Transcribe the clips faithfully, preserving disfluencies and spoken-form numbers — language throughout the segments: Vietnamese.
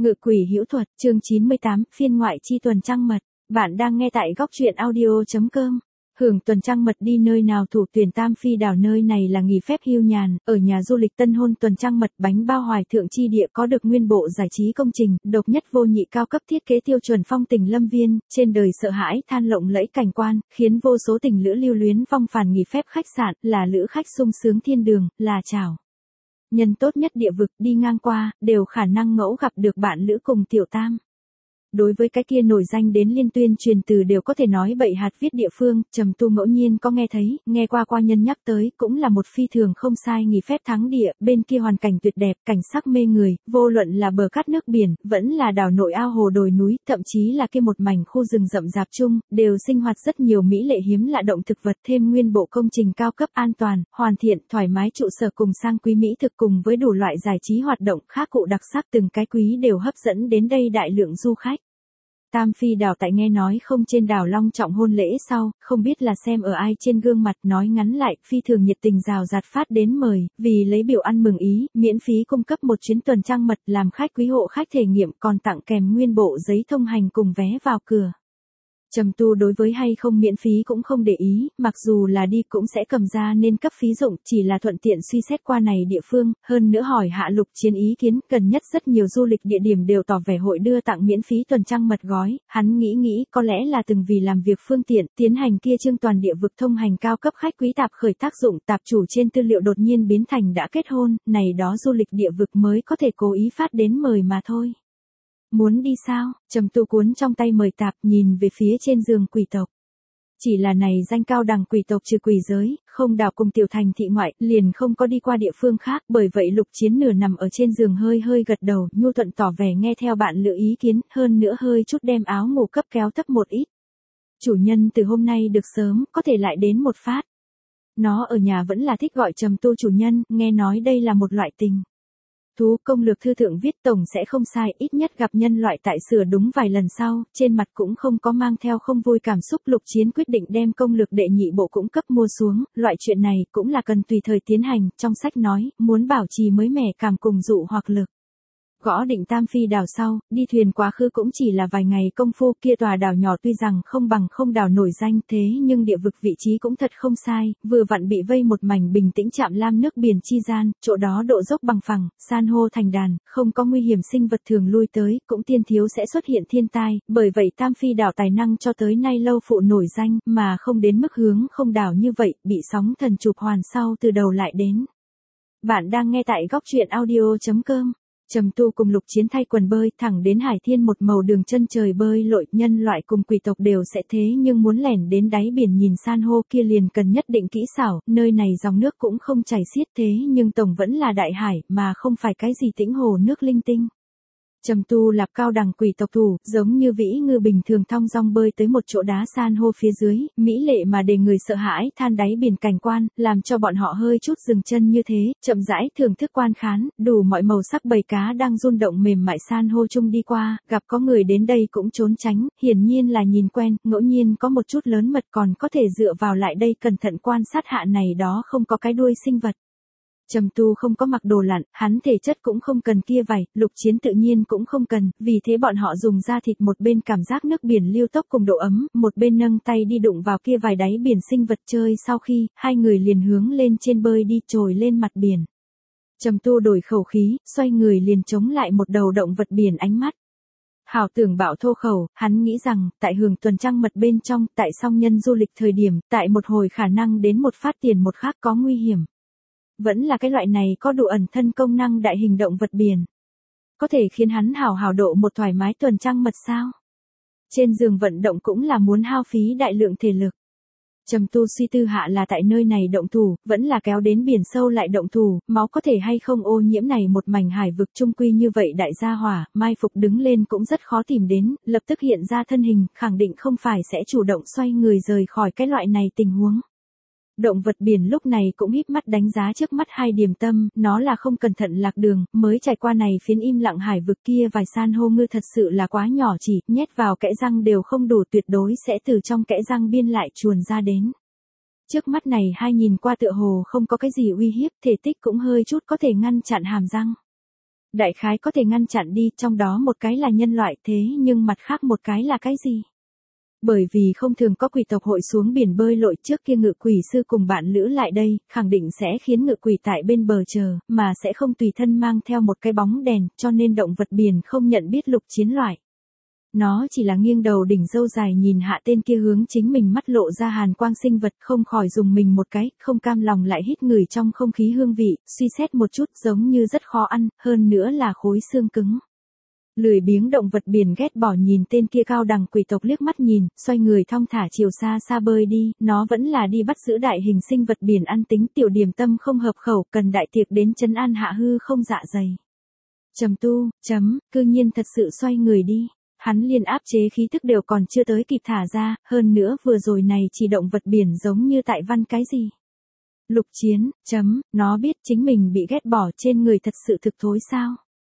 Ngự quỷ hữu thuật, chương chín mươi tám, phiên ngoại chi tuần trăng mật. Bạn đang nghe tại góc truyện audio chấm com. Hưởng tuần trăng mật đi nơi nào thủ tuyển Tam Phi đảo, nơi này là nghỉ phép hưu nhàn, ở nhà du lịch tân hôn tuần trăng mật bánh bao hoài thượng chi địa có được nguyên bộ giải trí công trình, độc nhất vô nhị cao cấp thiết kế tiêu chuẩn phong tình lâm viên, trên đời sợ hãi than lộng lẫy cảnh quan, khiến vô số tình lữ lưu luyến vong phàn nghỉ phép khách sạn, là lữ khách sung sướng thiên đường, là chào nhân tốt nhất địa vực, đi ngang qua, đều khả năng ngẫu gặp được bạn lữ cùng tiểu tam. Đối với cái kia nổi danh đến liên tuyên truyền từ đều có thể nói bậy hạt viết địa phương, Trầm Tu ngẫu nhiên có nghe thấy, nghe qua qua nhân nhắc tới, cũng là một phi thường không sai nghỉ phép thắng địa, bên kia hoàn cảnh tuyệt đẹp, cảnh sắc mê người, vô luận là bờ cát nước biển, vẫn là đảo nội ao hồ đồi núi, thậm chí là kia một mảnh khu rừng rậm rạp chung, đều sinh hoạt rất nhiều mỹ lệ hiếm lạ động thực vật, thêm nguyên bộ công trình cao cấp an toàn, hoàn thiện, thoải mái trụ sở cùng sang quý mỹ thực cùng với đủ loại giải trí hoạt động khác cụ đặc sắc, từng cái quý đều hấp dẫn đến đây đại lượng du khách. Tam Phi đảo tại nghe nói không trên đảo long trọng hôn lễ sau, không biết là xem ở ai trên gương mặt, nói ngắn lại, phi thường nhiệt tình rào rạt phát đến mời, vì lấy biểu ăn mừng ý, miễn phí cung cấp một chuyến tuần trăng mật làm khách quý hộ khách thể nghiệm, còn tặng kèm nguyên bộ giấy thông hành cùng vé vào cửa. Trầm Tu đối với hay không miễn phí cũng không để ý, mặc dù là đi cũng sẽ cầm ra nên cấp phí dụng, chỉ là thuận tiện suy xét qua này địa phương, hơn nữa hỏi hạ Lục Chiến ý kiến, gần nhất rất nhiều du lịch địa điểm đều tỏ vẻ hội đưa tặng miễn phí tuần trăng mật gói, hắn nghĩ nghĩ, có lẽ là từng vì làm việc phương tiện, tiến hành kia trương toàn địa vực thông hành cao cấp khách quý tạp khởi tác dụng, tạp chủ trên tư liệu đột nhiên biến thành đã kết hôn, này đó du lịch địa vực mới có thể cố ý phát đến mời mà thôi. Muốn đi sao? Trầm Tu cuốn trong tay mời tạp, nhìn về phía trên giường quỷ tộc. Chỉ là này danh cao đẳng quỷ tộc trừ quỷ giới, không đảo cùng tiểu thành thị ngoại, liền không có đi qua địa phương khác, bởi vậy Lục Chiến nửa nằm ở trên giường hơi hơi gật đầu, nhu thuận tỏ vẻ nghe theo bạn lựa ý kiến, hơn nữa hơi chút đem áo ngủ cấp kéo thấp một ít. Chủ nhân từ hôm nay được sớm, có thể lại đến một phát. Nó ở nhà vẫn là thích gọi Trầm Tu chủ nhân, nghe nói đây là một loại tình thú, công lược thư thượng viết tổng sẽ không sai, ít nhất gặp nhân loại tại sửa đúng vài lần sau, trên mặt cũng không có mang theo không vui cảm xúc. Lục Chiến quyết định đem công lược đệ nhị bộ cũng cấp mua xuống, loại chuyện này cũng là cần tùy thời tiến hành, trong sách nói, muốn bảo trì mới mẻ cảm cùng dụ hoặc lực. Gõ định Tam Phi đảo sau, đi thuyền quá khứ cũng chỉ là vài ngày công phu, kia tòa đảo nhỏ tuy rằng không bằng không đảo nổi danh thế nhưng địa vực vị trí cũng thật không sai, vừa vặn bị vây một mảnh bình tĩnh chạm lam nước biển chi gian, chỗ đó độ dốc bằng phẳng, san hô thành đàn, không có nguy hiểm sinh vật thường lui tới, cũng tiên thiếu sẽ xuất hiện thiên tai, bởi vậy Tam Phi đảo tài năng cho tới nay lâu phụ nổi danh, mà không đến mức hướng không đảo như vậy, bị sóng thần chụp hoàn sau từ đầu lại đến. Bạn đang nghe tại góc truyện audio chấm com. Trầm Tu cùng Lục Chiến thay quần bơi thẳng đến Hải Thiên một màu đường chân trời bơi lội, nhân loại cùng quỷ tộc đều sẽ thế nhưng muốn lẻn đến đáy biển nhìn san hô kia liền cần nhất định kỹ xảo, nơi này dòng nước cũng không chảy xiết thế nhưng tổng vẫn là đại hải mà không phải cái gì tĩnh hồ nước linh tinh. Trầm Tu lạp cao đẳng quỷ tộc thủ, giống như vĩ ngư bình thường thong dong bơi tới một chỗ đá san hô phía dưới, mỹ lệ mà để người sợ hãi than đáy biển cảnh quan, làm cho bọn họ hơi chút dừng chân như thế, chậm rãi thưởng thức quan khán, đủ mọi màu sắc bầy cá đang rung động mềm mại san hô chung đi qua, gặp có người đến đây cũng trốn tránh, hiển nhiên là nhìn quen, ngẫu nhiên có một chút lớn mật còn có thể dựa vào lại đây cẩn thận quan sát hạ này đó không có cái đuôi sinh vật. Trầm Tu không có mặc đồ lặn, hắn thể chất cũng không cần kia vải, Lục Chiến tự nhiên cũng không cần, vì thế bọn họ dùng da thịt một bên cảm giác nước biển lưu tốc cùng độ ấm, một bên nâng tay đi đụng vào kia vài đáy biển sinh vật chơi, sau khi, hai người liền hướng lên trên bơi đi trồi lên mặt biển. Trầm Tu đổi khẩu khí, xoay người liền chống lại một đầu động vật biển ánh mắt. Hảo tưởng bạo thô khẩu, hắn nghĩ rằng, tại hưởng tuần trăng mật bên trong, tại song nhân du lịch thời điểm, tại một hồi khả năng đến một phát tiền một khác có nguy hiểm. Vẫn là cái loại này có đủ ẩn thân công năng đại hình động vật biển. Có thể khiến hắn hào hào độ một thoải mái tuần trăng mật sao? Trên giường vận động cũng là muốn hao phí đại lượng thể lực. Trầm Tu suy tư hạ là tại nơi này động thủ, vẫn là kéo đến biển sâu lại động thủ, máu có thể hay không ô nhiễm này một mảnh hải vực trung quy như vậy đại gia hỏa, mai phục đứng lên cũng rất khó tìm đến, lập tức hiện ra thân hình, khẳng định không phải sẽ chủ động xoay người rời khỏi cái loại này tình huống. Động vật biển lúc này cũng híp mắt đánh giá trước mắt hai điểm tâm, nó là không cẩn thận lạc đường, mới trải qua này phiến im lặng hải vực kia vài san hô ngư thật sự là quá nhỏ chỉ, nhét vào kẽ răng đều không đủ, tuyệt đối sẽ từ trong kẽ răng biên lại chuồn ra đến. Trước mắt này hai nhìn qua tựa hồ không có cái gì uy hiếp, thể tích cũng hơi chút có thể ngăn chặn hàm răng. Đại khái có thể ngăn chặn đi, trong đó một cái là nhân loại thế nhưng mặt khác một cái là cái gì? Bởi vì không thường có quỷ tộc hội xuống biển bơi lội, trước kia ngự quỷ sư cùng bạn lữ lại đây, khẳng định sẽ khiến ngự quỷ tại bên bờ chờ, mà sẽ không tùy thân mang theo một cái bóng đèn, cho nên động vật biển không nhận biết Lục Chiến loại. Nó chỉ là nghiêng đầu đỉnh râu dài nhìn hạ tên kia hướng chính mình mắt lộ ra hàn quang sinh vật, không khỏi dùng mình một cái, không cam lòng lại hít ngửi trong không khí hương vị, suy xét một chút giống như rất khó ăn, hơn nữa là khối xương cứng. Lười biếng động vật biển ghét bỏ nhìn tên kia cao đẳng quỷ tộc liếc mắt nhìn, xoay người thong thả chiều xa xa bơi đi, nó vẫn là đi bắt giữ đại hình sinh vật biển ăn tính, tiểu điểm tâm không hợp khẩu, cần đại tiệc đến trấn an hạ hư không dạ dày. Trầm tu, chấm, cư nhiên thật sự xoay người đi. Hắn liên áp chế khí thức đều còn chưa tới kịp thả ra, hơn nữa vừa rồi này chỉ động vật biển giống như tại văn cái gì. Lục Chiến, chấm, nó biết chính mình bị ghét bỏ trên người thật sự thực thối sao.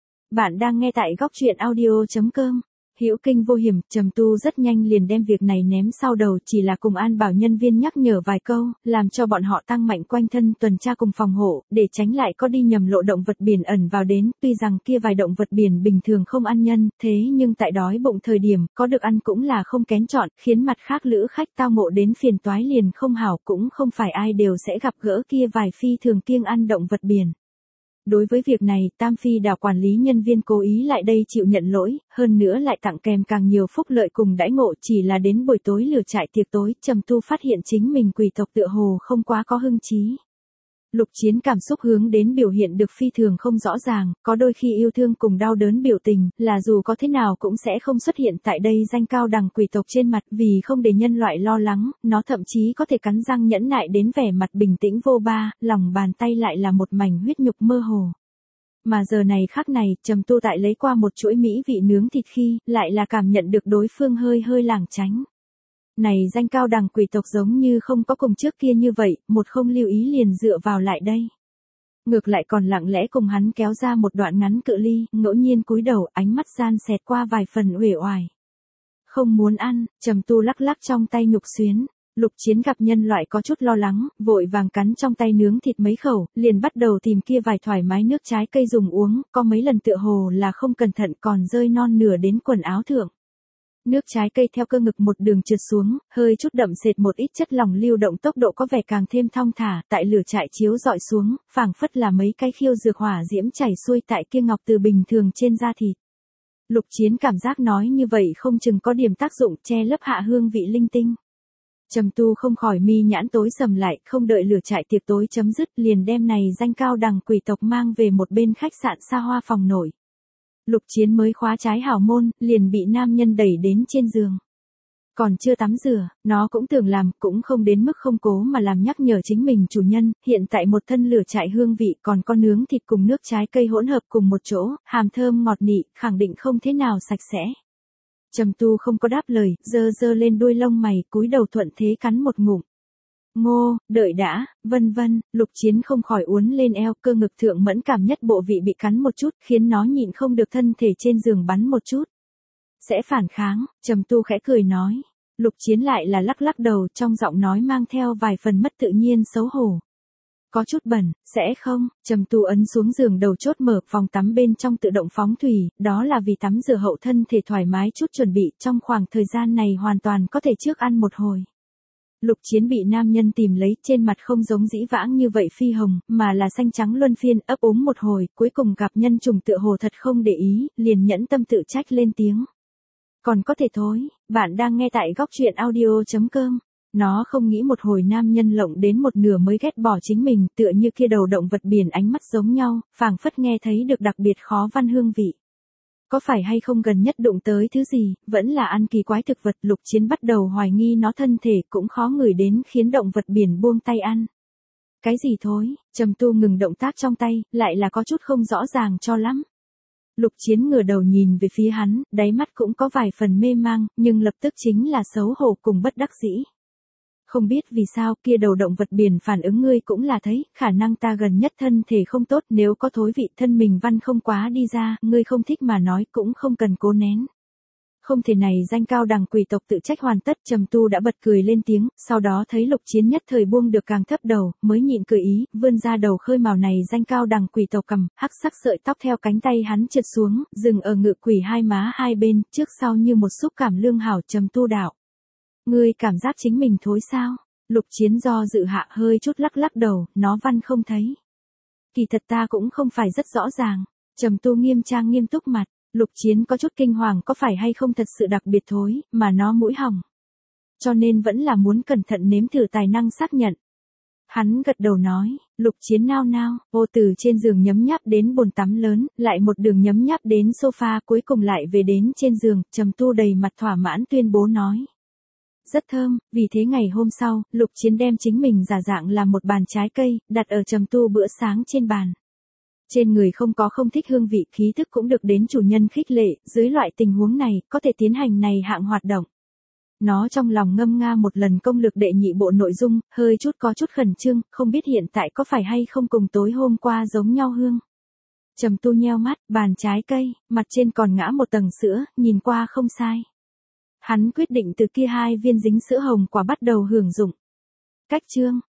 Bạn đang nghe tại góc truyện audio chấm com. Hữu kinh vô hiểm, Trầm Tu rất nhanh liền đem việc này ném sau đầu, chỉ là cùng an bảo nhân viên nhắc nhở vài câu, làm cho bọn họ tăng mạnh quanh thân tuần tra cùng phòng hộ, để tránh lại có đi nhầm lộ động vật biển ẩn vào đến, tuy rằng kia vài động vật biển bình thường không ăn nhân, thế nhưng tại đói bụng thời điểm, có được ăn cũng là không kén chọn, khiến mặt khác lữ khách tao ngộ đến phiền toái liền không hảo, cũng không phải ai đều sẽ gặp gỡ kia vài phi thường kiêng ăn động vật biển. Đối với việc này, Tam Phi đảo quản lý nhân viên cố ý lại đây chịu nhận lỗi, hơn nữa lại tặng kèm càng nhiều phúc lợi cùng đãi ngộ, chỉ là đến buổi tối lửa trại tiệc tối, Trầm Tu phát hiện chính mình quỷ tộc tựa hồ không quá có hưng trí. Lục Chiến cảm xúc hướng đến biểu hiện được phi thường không rõ ràng, có đôi khi yêu thương cùng đau đớn biểu tình, là dù có thế nào cũng sẽ không xuất hiện tại đây danh cao đẳng quỷ tộc trên mặt, vì không để nhân loại lo lắng, nó thậm chí có thể cắn răng nhẫn nại đến vẻ mặt bình tĩnh vô ba, lòng bàn tay lại là một mảnh huyết nhục mơ hồ. Mà giờ này khắc này, Trầm Tu tại lấy qua một chuỗi mỹ vị nướng thịt khi, lại là cảm nhận được đối phương hơi hơi lảng tránh. Này danh cao đẳng quỷ tộc giống như không có cùng trước kia như vậy, một không lưu ý liền dựa vào lại đây. Ngược lại còn lặng lẽ cùng hắn kéo ra một đoạn ngắn cự ly, ngẫu nhiên cúi đầu, ánh mắt gian xẹt qua vài phần uể oải. Không muốn ăn, Trầm Tu lắc lắc trong tay nhục xuyến. Lục Chiến gặp nhân loại có chút lo lắng, vội vàng cắn trong tay nướng thịt mấy khẩu, liền bắt đầu tìm kia vài thoải mái nước trái cây dùng uống, có mấy lần tựa hồ là không cẩn thận còn rơi non nửa đến quần áo thượng. Nước trái cây theo cơ ngực một đường trượt xuống, hơi chút đậm sệt một ít chất lỏng lưu động, tốc độ có vẻ càng thêm thong thả, tại lửa trại chiếu dọi xuống, phảng phất là mấy cái khiêu dược hỏa diễm chảy xuôi tại kia ngọc từ bình thường trên da thịt. Lục Chiến cảm giác nói như vậy không chừng có điểm tác dụng che lấp hạ hương vị linh tinh. Trầm Tu không khỏi mi nhãn tối sầm lại, không đợi lửa trại tiệc tối chấm dứt liền đem này danh cao đẳng quỷ tộc mang về một bên khách sạn xa hoa phòng nổi. Lục Chiến mới khóa trái hảo môn, liền bị nam nhân đẩy đến trên giường. Còn chưa tắm rửa, nó cũng tưởng làm, cũng không đến mức không cố mà làm nhắc nhở chính mình chủ nhân, hiện tại một thân lửa trại hương vị còn có nướng thịt cùng nước trái cây hỗn hợp cùng một chỗ, hàm thơm ngọt nị, khẳng định không thế nào sạch sẽ. Trầm Tu không có đáp lời, dơ dơ lên đuôi lông mày, cúi đầu thuận thế cắn một ngụm. Ngô, đợi đã, vân vân, Lục Chiến không khỏi uốn lên eo, cơ ngực thượng mẫn cảm nhất bộ vị bị cắn một chút, khiến nó nhịn không được thân thể trên giường bắn một chút. Sẽ phản kháng, Trầm Tu khẽ cười nói. Lục Chiến lại là lắc lắc đầu, trong giọng nói mang theo vài phần mất tự nhiên xấu hổ. Có chút bẩn, sẽ không, Trầm Tu ấn xuống giường đầu chốt mở phòng tắm bên trong tự động phóng thủy, đó là vì tắm rửa hậu thân thể thoải mái chút chuẩn bị, trong khoảng thời gian này hoàn toàn có thể trước ăn một hồi. Lục Chiến bị nam nhân tìm lấy, trên mặt không giống dĩ vãng như vậy phi hồng, mà là xanh trắng luân phiên, ấp úng một hồi, cuối cùng gặp nhân trùng tựa hồ thật không để ý, liền nhẫn tâm tự trách lên tiếng. Còn có thể thôi, bạn đang nghe tại góc truyện audio chấm com. Nó không nghĩ một hồi nam nhân lộng đến một nửa mới ghét bỏ chính mình, tựa như kia đầu động vật biển ánh mắt giống nhau, phảng phất nghe thấy được đặc biệt khó văn hương vị. Có phải hay không gần nhất đụng tới thứ gì, vẫn là ăn kỳ quái thực vật. Lục Chiến bắt đầu hoài nghi nó thân thể cũng khó ngửi đến khiến động vật biển buông tay ăn. Cái gì thối, Trầm Tu ngừng động tác trong tay, lại là có chút không rõ ràng cho lắm. Lục Chiến ngửa đầu nhìn về phía hắn, đáy mắt cũng có vài phần mê mang, nhưng lập tức chính là xấu hổ cùng bất đắc dĩ. Không biết vì sao kia đầu động vật biển phản ứng ngươi cũng là thấy, khả năng ta gần nhất thân thể không tốt, nếu có thối vị thân mình văn không quá đi ra, ngươi không thích mà nói cũng không cần cố nén. không thể này danh cao đẳng quỷ tộc tự trách hoàn tất, Trầm Tu đã bật cười lên tiếng, sau đó thấy Lục Chiến nhất thời buông được càng thấp đầu, mới nhịn cười ý, vươn ra đầu khơi màu này danh cao đẳng quỷ tộc cầm, hắc sắc sợi tóc theo cánh tay hắn trượt xuống, dừng ở ngự quỷ hai má hai bên, trước sau như một xúc cảm lương hảo. Trầm Tu đạo: Ngươi cảm giác chính mình thối sao? Lục Chiến do dự hạ hơi chút lắc lắc đầu, nó văn không thấy. Kỳ thật ta cũng không phải rất rõ ràng. Trầm Tu nghiêm trang nghiêm túc mặt. Lục Chiến có chút kinh hoàng, có phải hay không thật sự đặc biệt thối, mà nó mũi hỏng. Cho nên vẫn là muốn cẩn thận nếm thử tài năng xác nhận. Hắn gật đầu nói, Lục Chiến nao nao, vô từ trên giường nhấm nháp đến bồn tắm lớn, lại một đường nhấm nháp đến sofa, cuối cùng lại về đến trên giường. Trầm Tu đầy mặt thỏa mãn tuyên bố nói: Rất thơm. Vì thế ngày hôm sau, Lục Chiến đem chính mình giả dạng làm một bàn trái cây, đặt ở Trầm Tu bữa sáng trên bàn. Trên người không có không thích hương vị, khí thức cũng được đến chủ nhân khích lệ, dưới loại tình huống này, có thể tiến hành này hạng hoạt động. Nó trong lòng ngâm nga một lần công lược đệ nhị bộ nội dung, hơi chút có chút khẩn trương, không biết hiện tại có phải hay không cùng tối hôm qua giống nhau hương. Trầm Tu nheo mắt, bàn trái cây, mặt trên còn ngã một tầng sữa, nhìn qua không sai. Hắn quyết định từ kia hai viên dính sữa hồng quả bắt đầu hưởng dụng. Cách chương